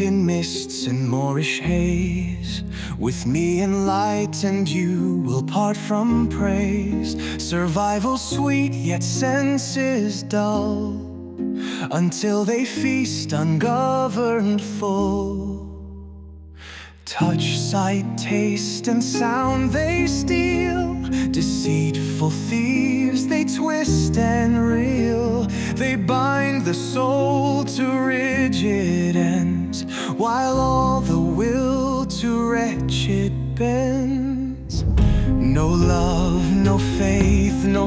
in mists and Moorish haze. With me in light and you will part from praise. Survival sweet yet senses dull, until they feast ungoverned full. Touch, sight, taste, and sound they steal. Deceitful thieves, they twist and reel. They bind the soul to rigid ends, while all the will to wretched bends. No love, no faith, no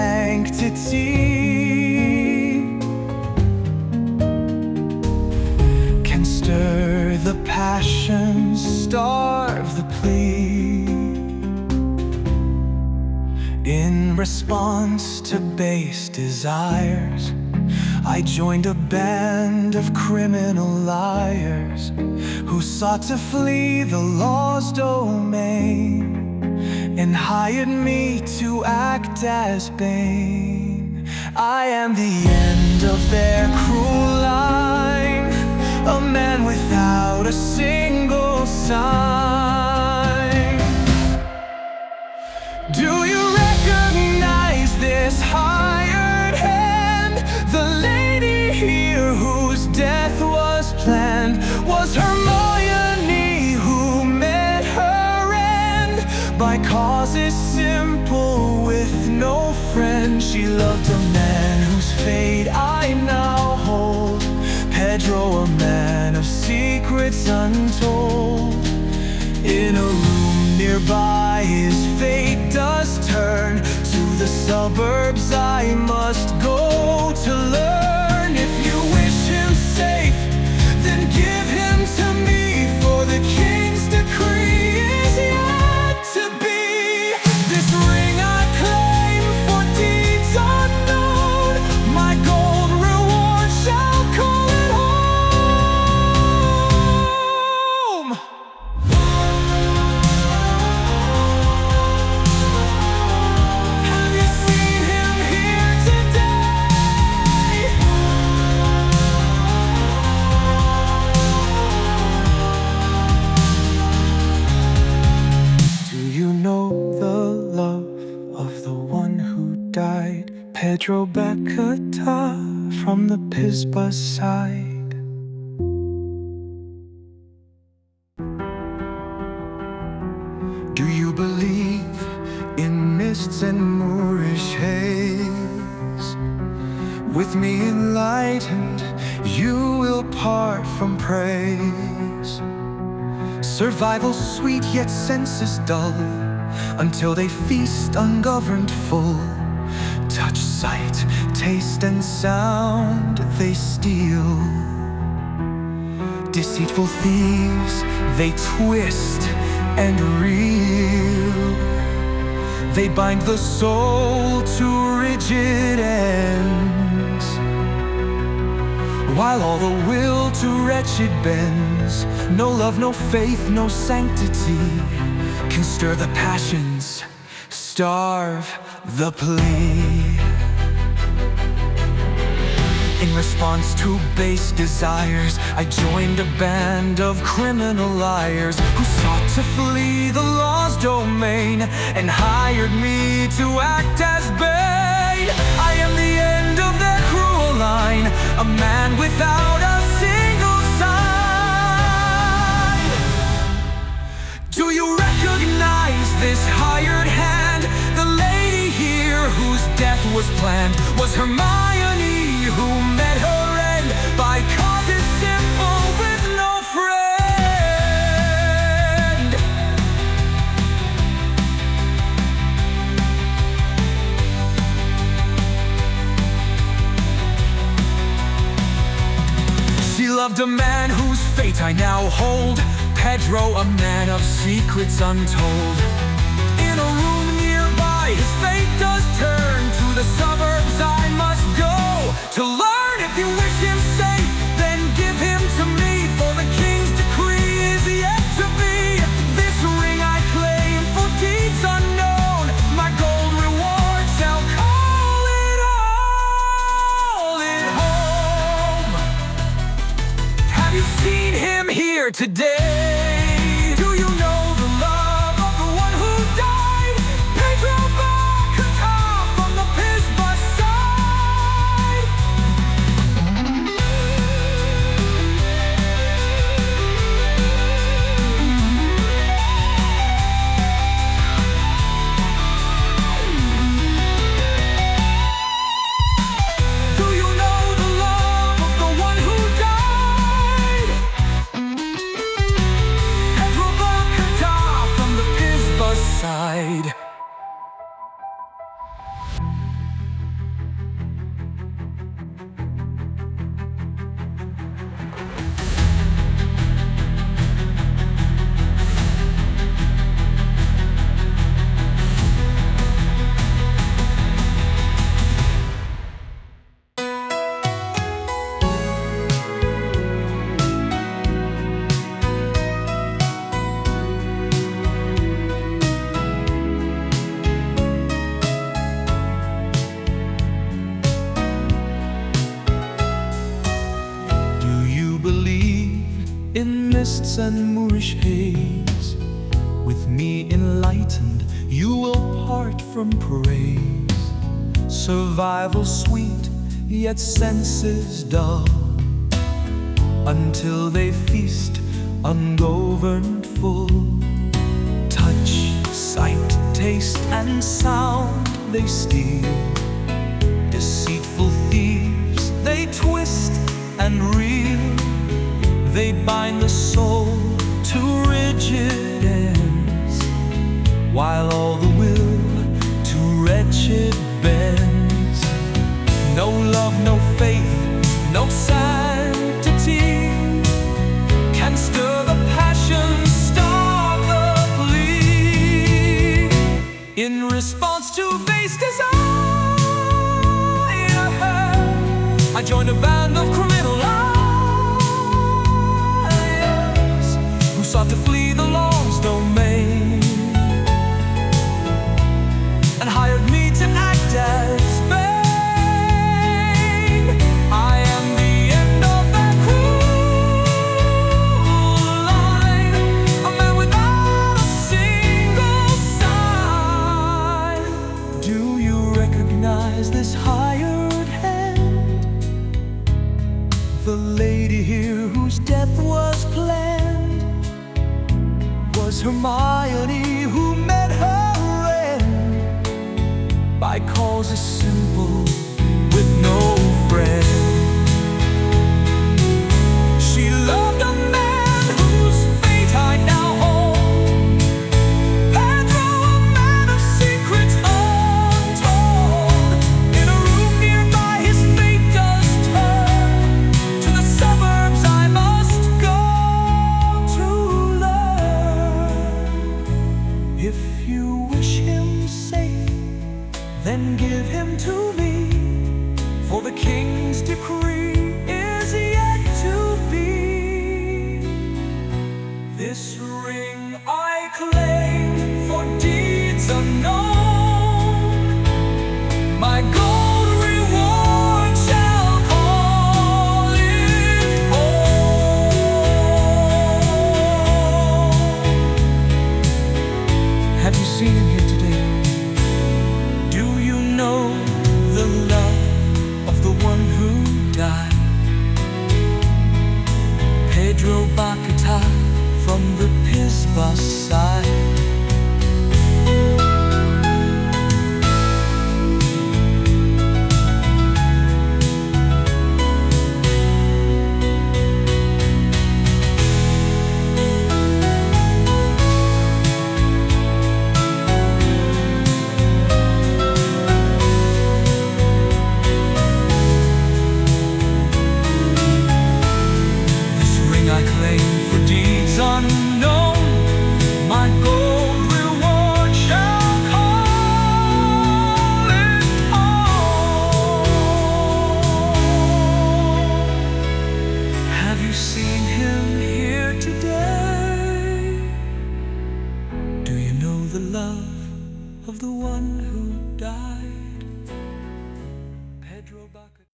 sanctity can stir the passions, starve the plea. In response to base desires, I joined a band of criminal liars who sought to flee the law's domain and hired me to act as bane. I am the end of their cruel line, a man without a single sign. Do you recognize this hired hand? The lady here whose death was planned was Hermione, who met her end by causes simple with no friend. She loved a man whose fate I now hold, Pedro, a man of secrets untold. In a room nearby his fate does turn. To the suburbs I must go to learn. If you wish him safe, then give him to me, for the king's decree is yet to be. This ring I claim for deeds unknown. My gold reward shall call it home. Have you seen him here today? Do you know the love of the one who died, Pedro Bacata from the Pisba side? Do you believe in mists and Moorish haze? With me enlightened, you will part from praise. Survival sweet yet senses dull, until they feast ungoverned full. Touch, sight, taste, and sound they steal. Deceitful thieves, they twist and reel. They bind the soul to rigid ends, while all the will to wretched bends. No love, no faith, no sanctity can stir the passions, starve the plea. In response to base desires, I joined a band of criminal liars who sought to flee the law's domain and hired me to act as bane. I am the end of their cruel line, a man without a single sign. Do you recognize this hired hand? The lady here whose death was planned was Hermione, who met her end by causes simple with no friend. She loved a man whose fate I now hold, Pedro, a man of secrets untold. In a room nearby his fate does turn. To the suburbs I must go to learn. If you wish him safe, then give him to me, for the king's decree is yet to be. This ring I claim for deeds unknown. My gold reward shall call it home. Have you seen him today. Do you know the love of the one who died? Pedro Bacata from the Pisba side. Do you know the love of the one who died? Pedro Bacata from the Pisba side. In mists and Moorish haze, with me enlightened, you will part from praise. Survival sweet, yet senses dull, until they feast, ungoverned full. Touch, sight, taste, and sound they steal. Deceitful thieves, they twist and reel. They bind the soul to rigid ends, while all the will to wretched bends. No love, no faith, no sanctity can stir the passion, starve the plea. In response to base desire, I joined a band of criminal sought to flee the law's domain, and hired me to act as Bane. I am the end of that cruel line, a man without a single sign. Do you recognize this hired hand? The lady here whose death was planned was Hermione, who met her end by causes simple with no friend. She loved a man whose fate I now hold. Pedro, a man of secrets untold. In a room nearby his fate does turn. To the suburbs I must go to learn. If you wish him safe, then give him to me, for the king's decree is yet to be. This ring I claim for deeds unknown. My gold reward shall call it home. Have you seen him here today? Do you know the love of the one who died? Pedro Bacata from the Pisba side. I claim for deeds unknown. My gold reward shall call it home. Have you seen him here today? Do you know the love of the one who died? Pedro Bacata.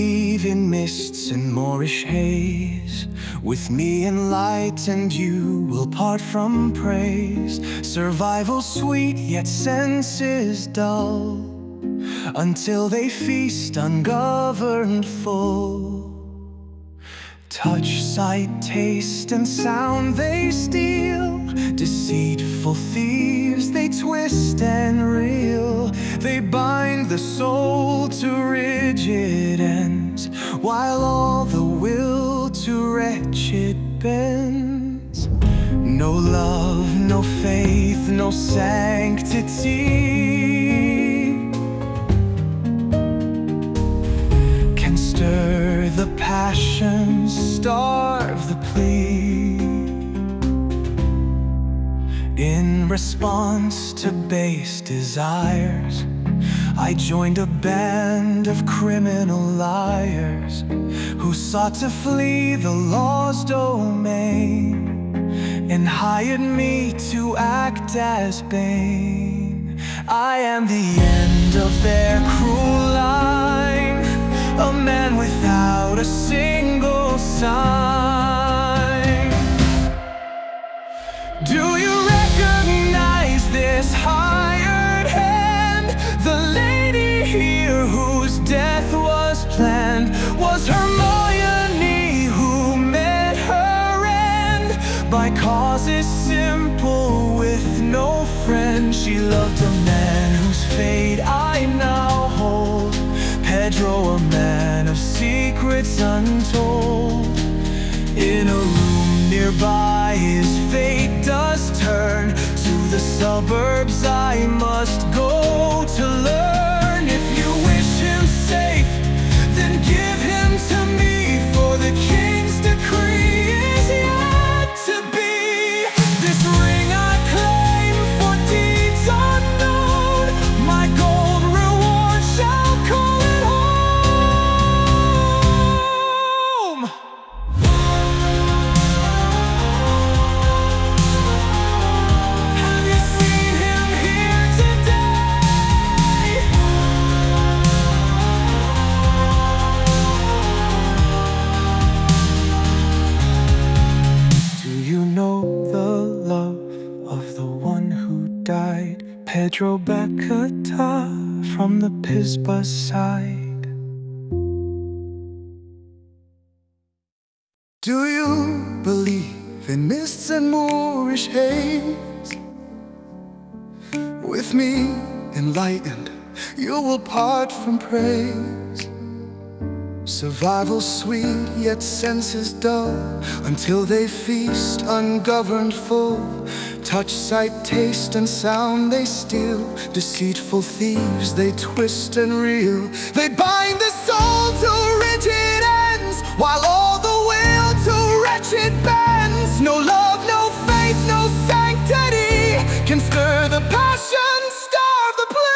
believe in mists and Moorish haze. With me enlightened you will part from praise. Survival sweet yet senses dull, until they feast ungoverned full. Touch, sight, taste, and sound they steal. Deceitful thieves, they twist and reel. They bind the soul to rigid ends, while all the will to wretched bends. No love, no faith, no sanctity can stir the passions, starve the plea. In response to base desires, I joined a band of criminal liars who sought to flee the law's domain and hired me to act as bane. I am the end of their cruel line, a man without a single sign. Do you recognize this hired hand? The lady here whose death was planned was Hermione, who met her end by causes simple with no friend. She loved a man whose fate I now hold, Pedro, a man of secrets untold. In a room nearby his fate does turn. To the suburbs I must go to learn. If you wish him safe, then give him to me, for the king's decree is yet to be. This ring I claim for deeds unknown, my gold reward shall call it home. Have you seen him here today? Do you know the love of the one who died, Pedro Becata from the Pisba side? Do you believe in mists and Moorish haze? With me enlightened, you will part from praise. Survival sweet, yet senses dull, until they feast ungoverned full. Touch, sight, taste, and sound they steal. Deceitful thieves, they twist and reel. They bind the soul to rigid ends, while all the will to wretched bends. No love, no faith, no sanctity can stir the passion, starve the plea.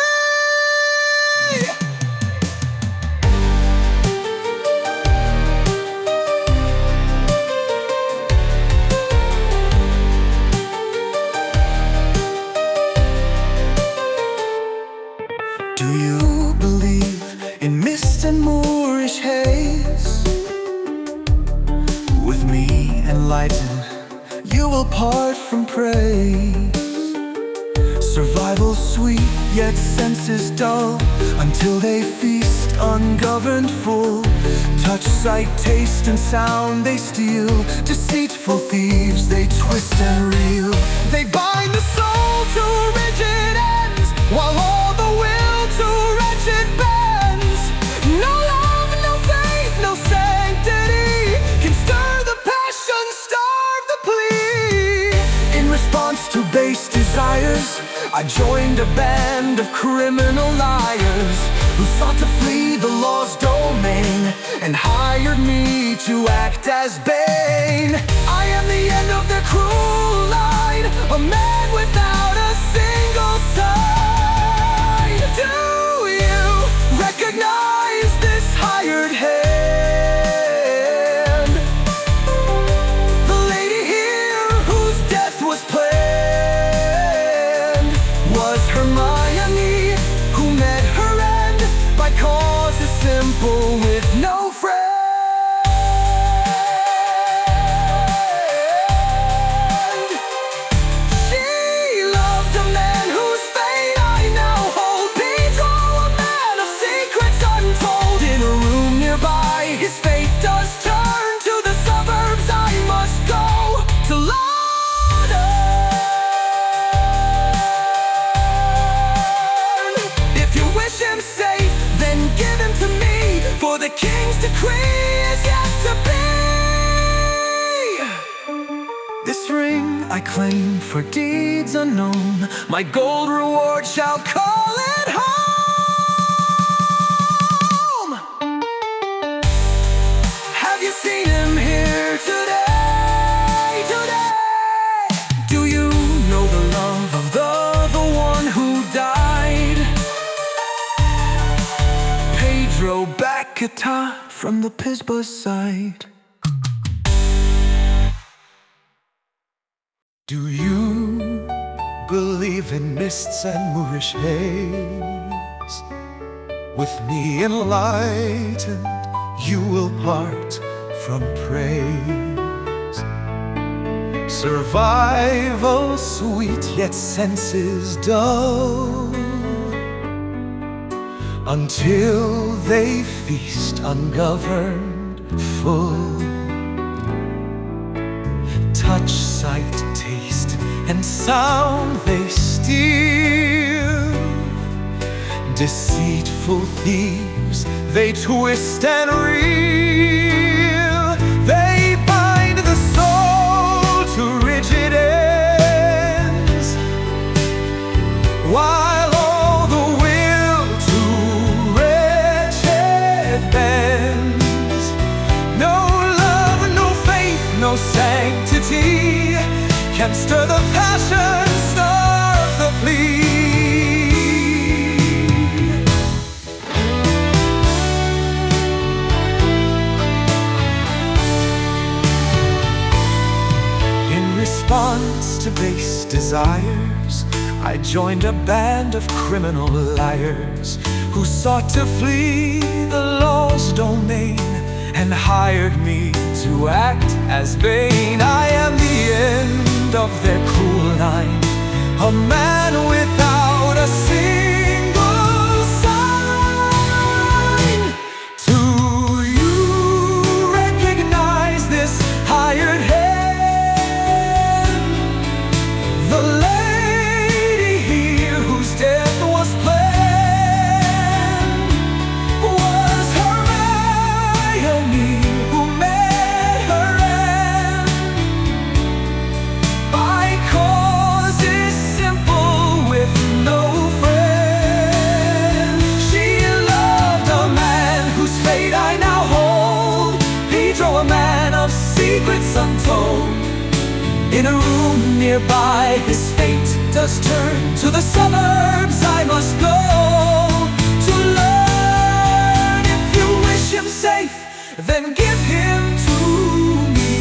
Do you believe in mist and Moorish haze? With me enlightened, you will part from praise. Survival sweet, yet senses dull, until they feast ungoverned full. Touch, sight, taste, and sound they steal. Deceitful thieves, they twist and reel. They bind the soul to rigid ends, while all the will to wretched bends. No love, no faith, no sanctity can stir the passion, starve the plea. In response to base desires, I joined a band of criminal liars who sought to flee the law's domain and hired me to act as bane. I am the end of their cruel line, a man without a single sign. Do you recognize this hired hand? The lady here whose death was planned was Hermione, who met her end by causes simple with no claim for deeds unknown. My gold reward shall call it home. Have you seen him here today? Do you know the love of the one who died? Pedro Bacata from the Pisgah side. Do you believe in mists and Moorish haze? With me enlightened, you will part from praise. Survival sweet, yet senses dull, until they feast ungoverned full. Touch, sight, taste, and sound they steal. Deceitful thieves, they twist and reel. They bind the soul to rigid ends, while all the will to wretched bends. No love, no faith, no sanctity can stir the passion, starve the plea. In response to base desires, I joined a band of criminal liars who sought to flee the law's domain and hired me to act as bane. I am the end of their cruel line, a man without a single sign. Do you recognize this hired hand? The lady here whose death was planned was Hermione, who met her end by causes simple with no friend. She loved a man whose fate I now hold, Pedro, a man of secrets untold. In a room nearby, his fate does turn. To the suburbs I must go to learn. If you wish him safe, then give him to me.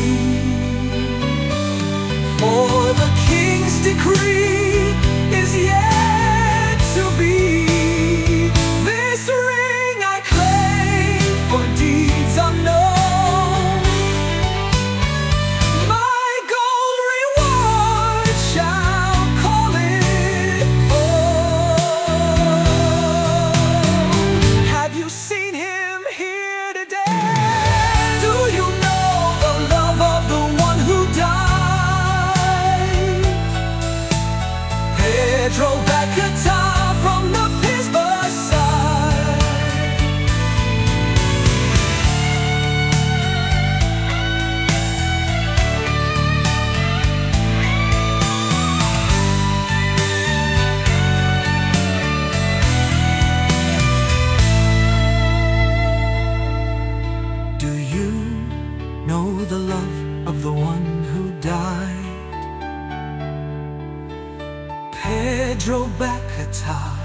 For the king's decree is yet to be. This ring I claim for deeds unknown. My gold reward shall call it home. Have you seen him here today? Do you know the love of the one who died? Pedro Bacata from the Pisgah side. Do you know the love of the one who died? Pedro Bacata.